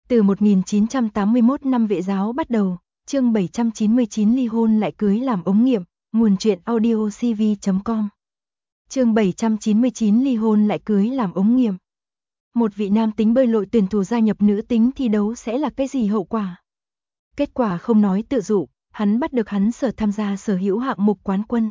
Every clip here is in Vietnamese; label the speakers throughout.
Speaker 1: Từ 1981 năm Vệ giáo bắt đầu, chương 799 ly hôn lại cưới làm ống nghiệm, nguồn truyện audio cv.com. Chương 799 ly hôn lại cưới làm ống nghiệm. Một vị nam tính bơi lội tuyển thủ gia nhập nữ tính thi đấu sẽ là cái gì hậu quả? Kết quả không nói tự dụ, hắn bắt được hắn tham gia sở hữu hạng mục quán quân.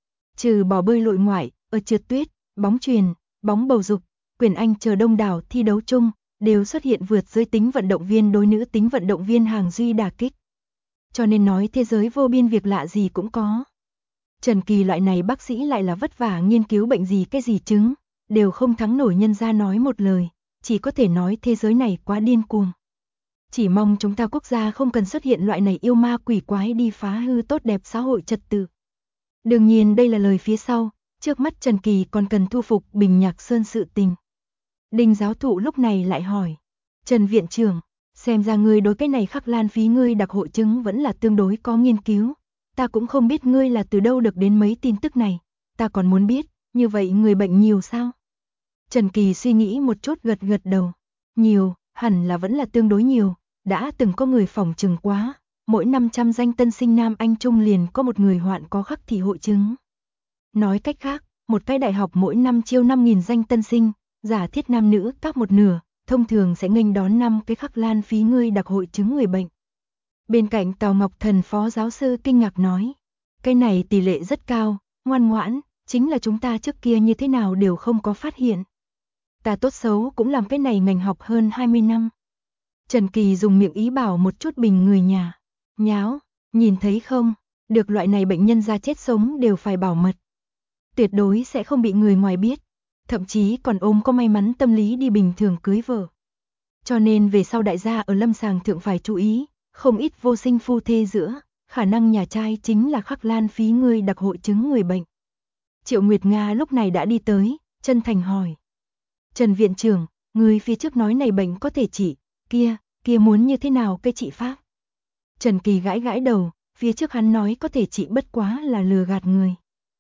Speaker 1: Trừ bỏ bơi lội ngoại, ở trượt tuyết, bóng chuyền, bóng bầu dục, quyền Anh chờ đông đảo thi đấu chung, đều xuất hiện vượt giới tính vận động viên đối nữ tính vận động viên hàng duy đả kích. Cho nên nói thế giới vô biên việc lạ gì cũng có. Trần Kỳ loại này bác sĩ lại là vất vả nghiên cứu bệnh gì cái gì chứng, đều không thắng nổi nhân ra nói một lời, chỉ có thể nói thế giới này quá điên cuồng. Chỉ mong chúng ta quốc gia không cần xuất hiện loại này yêu ma quỷ quái đi phá hư tốt đẹp xã hội trật tự. Đương nhiên đây là lời phía sau, trước mắt Trần Kỳ còn cần thu phục Bình Nhạc Sơn sự tình. Đinh giáo thụ lúc này lại hỏi, Trần viện trưởng, xem ra ngươi đối cái này khắc lan phí ngươi đặc hội chứng vẫn là tương đối có nghiên cứu. Ta cũng không biết ngươi là từ đâu được đến mấy tin tức này, ta còn muốn biết, như vậy người bệnh nhiều sao? Trần Kỳ suy nghĩ một chút gật gật đầu, nhiều, hẳn là vẫn là tương đối nhiều, đã từng có người phỏng chừng quá, mỗi 500 danh tân sinh nam Anh Trung liền có một người hoạn có khắc thị hội chứng. Nói cách khác, một cái đại học mỗi năm chiêu 5.000 danh tân sinh, giả thiết nam nữ các một nửa, thông thường sẽ nghênh đón 5 cái khắc lan phí ngươi đặc hội chứng người bệnh. Bên cạnh Tào Ngọc Thần phó giáo sư kinh ngạc nói, cái này tỷ lệ rất cao, ngoan ngoãn, chính là chúng ta trước kia như thế nào đều không có phát hiện. Ta tốt xấu cũng làm cái này ngành học hơn 20 năm. Trần Kỳ dùng miệng ý bảo một chút Bình người nhà, nháo, nhìn thấy không, được loại này bệnh nhân ra chết sống đều phải bảo mật. Tuyệt đối sẽ không bị người ngoài biết, thậm chí còn ôm có may mắn tâm lý đi bình thường cưới vợ. Cho nên về sau đại gia ở lâm sàng thượng phải chú ý, không ít vô sinh phu thê giữa, khả năng nhà trai chính là khắc lan phí ngươi đặc hội chứng người bệnh. Triệu Nguyệt Nga lúc này đã đi tới, chân thành hỏi. Trần viện trưởng, người phía trước nói này bệnh có thể trị, kia muốn như thế nào cái trị pháp? Trần Kỳ gãi gãi đầu, phía trước hắn nói có thể trị bất quá là lừa gạt người.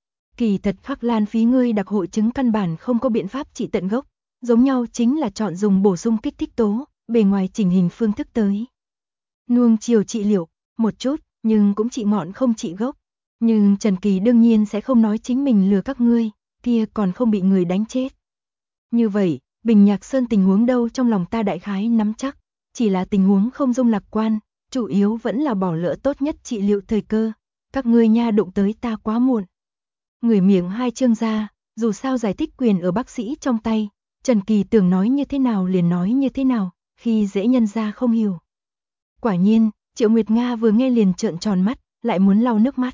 Speaker 1: Kỳ thật khắc lan phí ngươi đặc hội chứng căn bản không có biện pháp trị tận gốc, giống nhau chính là chọn dùng bổ sung kích thích tố, bề ngoài chỉnh hình phương thức tới. Nuông chiều trị liệu, một chút, nhưng cũng trị ngọn không trị gốc. Nhưng Trần Kỳ đương nhiên sẽ không nói chính mình lừa các ngươi, kia còn không bị người đánh chết. Như vậy, Bình Nhạc Sơn tình huống đâu trong lòng ta đại khái nắm chắc, chỉ là tình huống không dung lạc quan, chủ yếu vẫn là bỏ lỡ tốt nhất trị liệu thời cơ, các ngươi nha đụng tới ta quá muộn. Người miệng hai trương ra, dù sao giải thích quyền ở bác sĩ trong tay, Trần Kỳ tưởng nói như thế nào liền nói như thế nào, khi dễ nhân ra không hiểu. Quả nhiên, Triệu Nguyệt Nga vừa nghe liền trợn tròn mắt, lại muốn lau nước mắt.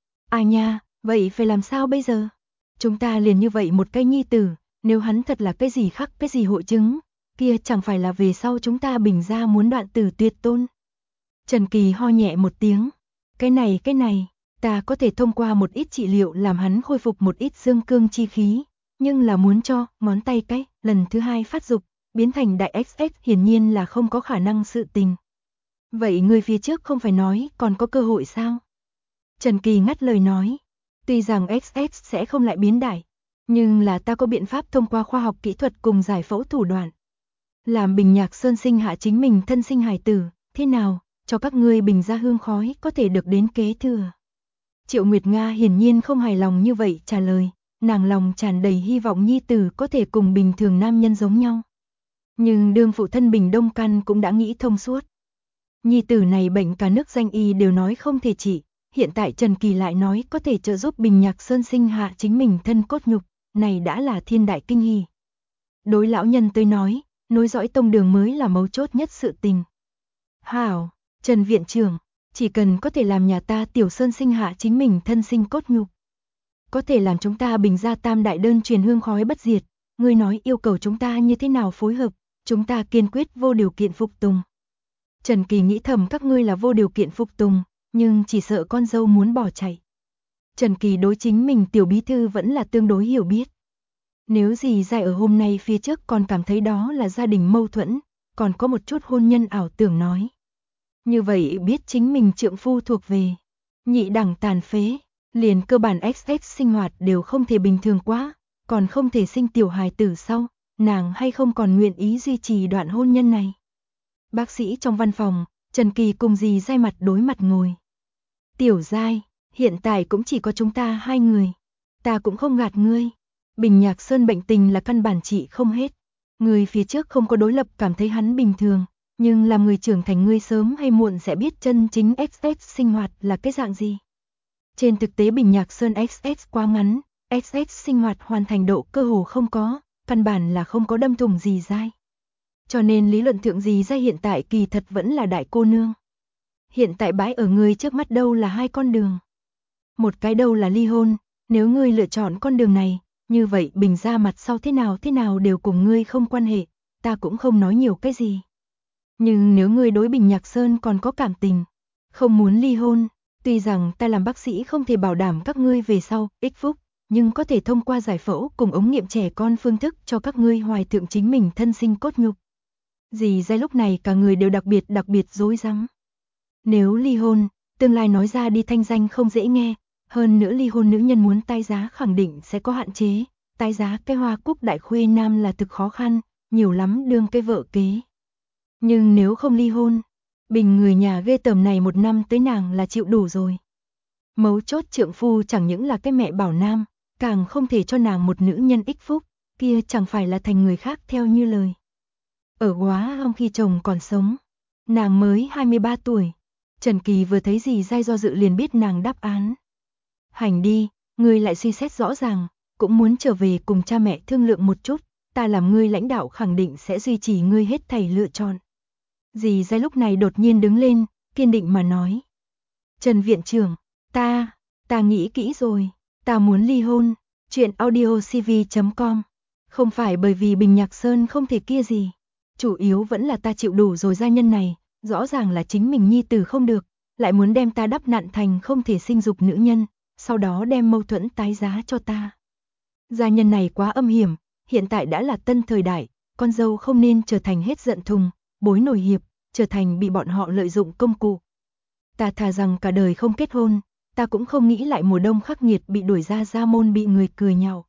Speaker 1: À nha, vậy phải làm sao bây giờ? Chúng ta liền như vậy một cái nhi tử, nếu hắn thật là cái gì khắc cái gì hội chứng, kia chẳng phải là về sau chúng ta Bình gia muốn đoạn tử tuyệt tôn. Trần Kỳ ho nhẹ một tiếng, cái này, ta có thể thông qua một ít trị liệu làm hắn khôi phục một ít dương cương chi khí, nhưng là muốn cho ngón tay cái lần thứ hai phát dục, biến thành đại XX hiển nhiên là không có khả năng sự tình. Vậy người phía trước không phải nói còn có cơ hội sao? Trần Kỳ ngắt lời nói, tuy rằng XX sẽ không lại biến đại, nhưng là ta có biện pháp thông qua khoa học kỹ thuật cùng giải phẫu thủ đoạn. Làm Bình Nhạc Sơn sinh hạ chính mình thân sinh hài tử, thế nào, cho các ngươi Bình gia hương khói có thể được đến kế thừa. Triệu Nguyệt Nga hiển nhiên không hài lòng như vậy trả lời, nàng lòng tràn đầy hy vọng nhi tử có thể cùng bình thường nam nhân giống nhau. Nhưng đương phụ thân Bình Đông Căn cũng đã nghĩ thông suốt. Nhi tử này bệnh cả nước danh y đều nói không thể trị, hiện tại Trần Kỳ lại nói có thể trợ giúp Bình Nhạc Sơn sinh hạ chính mình thân cốt nhục, này đã là thiên đại kinh hỉ. Đối lão nhân tới nói, nối dõi tông đường mới là mấu chốt nhất sự tình. Hảo, Trần viện trưởng, chỉ cần có thể làm nhà ta Tiểu Sơn sinh hạ chính mình thân sinh cốt nhục, có thể làm chúng ta Bình gia tam đại đơn truyền hương khói bất diệt, ngươi nói yêu cầu chúng ta như thế nào phối hợp, chúng ta kiên quyết vô điều kiện phục tùng. Trần Kỳ nghĩ thầm các ngươi là vô điều kiện phục tùng, nhưng chỉ sợ con dâu muốn bỏ chạy. Trần Kỳ đối chính mình tiểu bí thư vẫn là tương đối hiểu biết. Nếu gì dài ở hôm nay phía trước còn cảm thấy đó là gia đình mâu thuẫn, còn có một chút hôn nhân ảo tưởng nói. Như vậy biết chính mình trượng phu thuộc về nhị đẳng tàn phế, liền cơ bản XX sinh hoạt đều không thể bình thường quá, còn không thể sinh tiểu hài tử sau, nàng hay không còn nguyện ý duy trì đoạn hôn nhân này. Bác sĩ trong văn phòng, Trần Kỳ cùng dì Giai mặt đối mặt ngồi. Tiểu Giai, hiện tại cũng chỉ có chúng ta hai người. Ta cũng không gạt ngươi. Bình Nhạc Sơn bệnh tình là căn bản trị không hết. Người phía trước không có đối lập cảm thấy hắn bình thường, nhưng làm người trưởng thành ngươi sớm hay muộn sẽ biết chân chính XX sinh hoạt là cái dạng gì. Trên thực tế Bình Nhạc Sơn XX quá ngắn, XX sinh hoạt hoàn thành độ cơ hồ không có, căn bản là không có đâm thủng dì Giai. Cho nên lý luận thượng dì Giai hiện tại kỳ thật vẫn là đại cô nương. Hiện tại bãi ở người trước mắt đâu là hai con đường. Một cái đâu là ly hôn, nếu ngươi lựa chọn con đường này, như vậy Bình gia mặt sau thế nào đều cùng ngươi không quan hệ, ta cũng không nói nhiều cái gì. Nhưng nếu ngươi đối Bình Nhạc Sơn còn có cảm tình, không muốn ly hôn, tuy rằng ta làm bác sĩ không thể bảo đảm các ngươi về sau ích phúc, nhưng có thể thông qua giải phẫu cùng ống nghiệm trẻ con phương thức cho các ngươi hoài thượng chính mình thân sinh cốt nhục. Dì Giai lúc này cả người đều đặc biệt rối rắm. Nếu ly hôn, tương lai nói ra đi thanh danh không dễ nghe, hơn nữa ly hôn nữ nhân muốn tái giá khẳng định sẽ có hạn chế, tái giá cái Hoa Cúc đại khuê nam là thực khó khăn, nhiều lắm đương cái vợ kế. Nhưng nếu không ly hôn, Bình người nhà ghê tởm này một năm tới nàng là chịu đủ rồi. Mấu chốt trượng phu chẳng những là cái mẹ bảo nam, càng không thể cho nàng một nữ nhân ích phúc, kia chẳng phải là thành người khác theo như lời. Ở quá hôm khi chồng còn sống, nàng mới 23 tuổi, Trần Kỳ vừa thấy dì Giai do dự liền biết nàng đáp án. Hành đi, ngươi lại suy xét rõ ràng, cũng muốn trở về cùng cha mẹ thương lượng một chút, ta làm ngươi lãnh đạo khẳng định sẽ duy trì ngươi hết thảy lựa chọn. Dì Giai lúc này đột nhiên đứng lên, kiên định mà nói. Trần viện trưởng, ta nghĩ kỹ rồi, ta muốn ly hôn, chuyện audiocv.com. Không phải bởi vì Bình Nhạc Sơn không thể kia gì, chủ yếu vẫn là ta chịu đủ rồi gia nhân này, rõ ràng là chính mình nhi tử không được, lại muốn đem ta đắp nặn thành không thể sinh dục nữ nhân, sau đó đem mâu thuẫn tái giá cho ta. Gia nhân này quá âm hiểm, hiện tại đã là tân thời đại, con dâu không nên trở thành hết giận thùng, bối nổi hiệp, trở thành bị bọn họ lợi dụng công cụ. Ta thà rằng cả đời không kết hôn, ta cũng không nghĩ lại mùa đông khắc nghiệt bị đuổi ra gia môn bị người cười nhạo.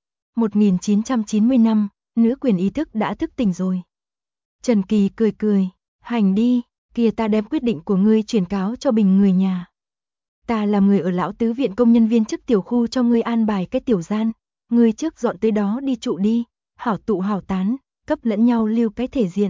Speaker 1: 1990 năm, nữ quyền ý thức đã thức tỉnh rồi. Trần Kỳ cười, hành đi, kia ta đem quyết định của ngươi truyền cáo cho Bình người nhà. Ta làm người ở lão tứ viện công nhân viên chức tiểu khu cho ngươi an bài cái tiểu gian, ngươi trước dọn tới đó đi trụ đi, hảo tụ hảo tán, cấp lẫn nhau lưu cái thể diện.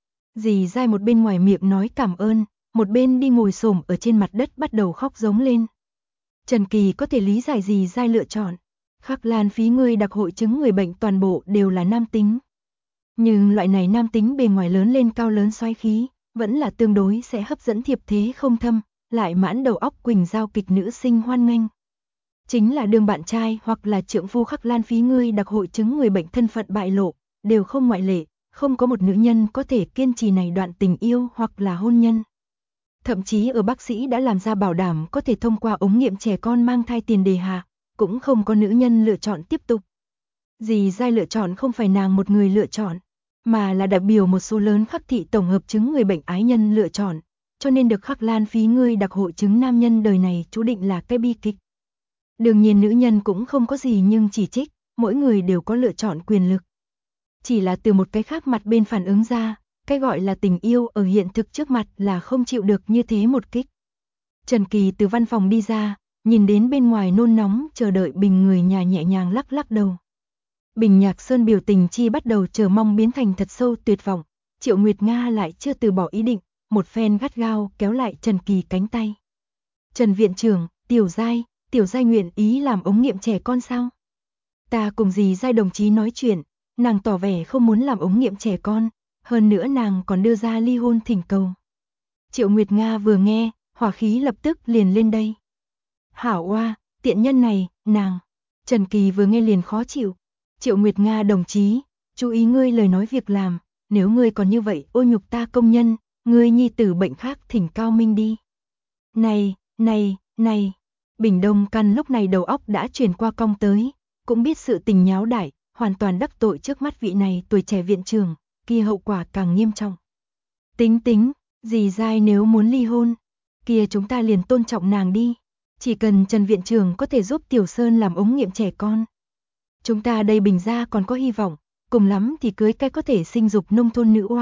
Speaker 1: Dì Giai một bên ngoài miệng nói cảm ơn, một bên đi ngồi xổm ở trên mặt đất bắt đầu khóc giống lên. Trần Kỳ có thể lý giải dì Giai lựa chọn, Khắc Lan phí ngươi đặc hội chứng người bệnh toàn bộ đều là nam tính. Nhưng loại này nam tính bề ngoài lớn lên cao lớn xoáy khí, vẫn là tương đối sẽ hấp dẫn thiệp thế không thâm, lại mãn đầu óc quỳnh giao kịch nữ sinh hoan nghênh. Chính là đương bạn trai hoặc là trượng phu Khắc Lan phí ngươi đặc hội chứng người bệnh thân phận bại lộ, đều không ngoại lệ, không có một nữ nhân có thể kiên trì này đoạn tình yêu hoặc là hôn nhân. Thậm chí ở bác sĩ đã làm ra bảo đảm có thể thông qua ống nghiệm trẻ con mang thai tiền đề hạ, cũng không có nữ nhân lựa chọn tiếp tục. Dì Giai lựa chọn không phải nàng một người lựa chọn, mà là đại biểu một số lớn Khắc thị tổng hợp chứng người bệnh ái nhân lựa chọn, cho nên được Khắc Lan phí ngươi đặc hội chứng nam nhân đời này chú định là cái bi kịch. Đương nhiên nữ nhân cũng không có gì nhưng chỉ trích, mỗi người đều có lựa chọn quyền lực. Chỉ là từ một cái khác mặt bên phản ứng ra, cái gọi là tình yêu ở hiện thực trước mặt là không chịu được như thế một kích. Trần Kỳ từ văn phòng đi ra, nhìn đến bên ngoài nôn nóng chờ đợi Bình người nhà nhẹ nhàng lắc đầu. Bình Nhạc Sơn biểu tình chi bắt đầu chờ mong biến thành thật sâu tuyệt vọng, Triệu Nguyệt Nga lại chưa từ bỏ ý định, một phen gắt gao kéo lại Trần Kỳ cánh tay. Trần viện trưởng, Tiểu Giai nguyện ý làm ống nghiệm trẻ con sao? Ta cùng dì Giai đồng chí nói chuyện, nàng tỏ vẻ không muốn làm ống nghiệm trẻ con, hơn nữa nàng còn đưa ra ly hôn thỉnh cầu. Triệu Nguyệt Nga vừa nghe, hỏa khí lập tức liền lên đây. Hảo oa, tiện nhân này, nàng. Trần Kỳ vừa nghe liền khó chịu. Triệu Nguyệt Nga đồng chí, chú ý ngươi lời nói việc làm, nếu ngươi còn như vậy ô nhục ta công nhân, ngươi nhi tử bệnh khác thỉnh cao minh đi. Này, Bình Đông Căn lúc này đầu óc đã chuyển qua cong tới, cũng biết sự tình nháo đại, hoàn toàn đắc tội trước mắt vị này tuổi trẻ viện trưởng, kia hậu quả càng nghiêm trọng. Tính, dì Giai nếu muốn ly hôn, kia chúng ta liền tôn trọng nàng đi, chỉ cần Trần viện trưởng có thể giúp Tiểu Sơn làm ống nghiệm trẻ con. Chúng ta đây Bình gia còn có hy vọng, cùng lắm thì cưới cái có thể sinh dục nông thôn nữ oa,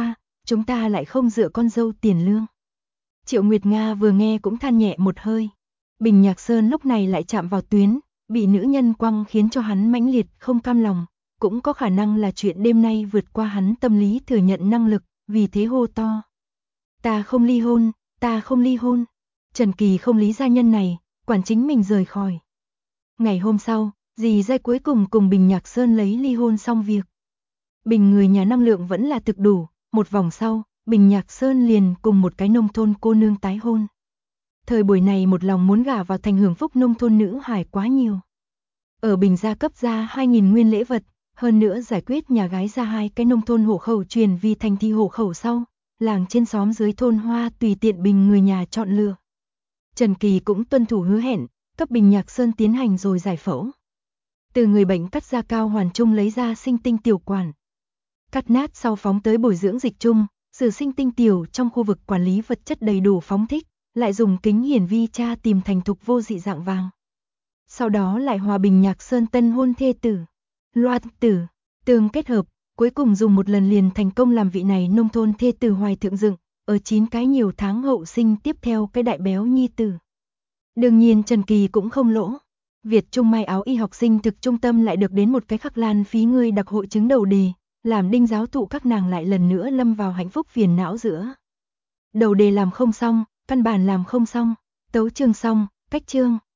Speaker 1: chúng ta lại không dựa con dâu tiền lương. Triệu Nguyệt Nga vừa nghe cũng than nhẹ một hơi. Bình Nhạc Sơn lúc này lại chạm vào tuyến, bị nữ nhân quăng khiến cho hắn mãnh liệt không cam lòng, cũng có khả năng là chuyện đêm nay vượt qua hắn tâm lý thừa nhận năng lực, vì thế hô to. Ta không ly hôn, ta không ly hôn. Trần Kỳ không lý gia nhân này, quản chính mình rời khỏi. Ngày hôm sau, dì dai cuối cùng cùng Bình Nhạc Sơn lấy ly hôn xong việc. Bình người nhà năng lượng vẫn là thực đủ, một vòng sau, Bình Nhạc Sơn liền cùng một cái nông thôn cô nương tái hôn. Thời buổi này một lòng muốn gả vào thành hưởng phúc nông thôn nữ hải quá nhiều. Ở Bình gia cấp ra 2.000 nguyên lễ vật, hơn nữa giải quyết nhà gái ra 2 cái nông thôn hộ khẩu truyền vì thành thị hộ khẩu sau, làng trên xóm dưới thôn hoa tùy tiện Bình người nhà chọn lựa. Trần Kỳ cũng tuân thủ hứa hẹn, cấp Bình Nhạc Sơn tiến hành rồi giải phẫu. Từ người bệnh cắt da cao hoàn trung lấy ra sinh tinh tiểu quản. Cắt nát sau phóng tới bồi dưỡng dịch chung, sử sinh tinh tiểu trong khu vực quản lý vật chất đầy đủ phóng thích, lại dùng kính hiển vi tra tìm thành thục vô dị dạng vàng. Sau đó lại hòa Bình Nhạc Sơn tân hôn thê tử, loạt tử, tương kết hợp, cuối cùng dùng một lần liền thành công làm vị này nông thôn thê tử hoài thượng dựng, ở 9 cái nhiều tháng hậu sinh tiếp theo cái đại béo nhi tử. Đương nhiên Trần Kỳ cũng không lỗ. Việt Trung may áo y học sinh thực trung tâm lại được đến một cái khắc lan phí ngươi đặc hội chứng đầu đề, làm đinh giáo thụ các nàng lại lần nữa lâm vào hạnh phúc phiền não giữa. Đầu đề làm không xong, căn bản làm không xong, tấu chương xong, cách chương,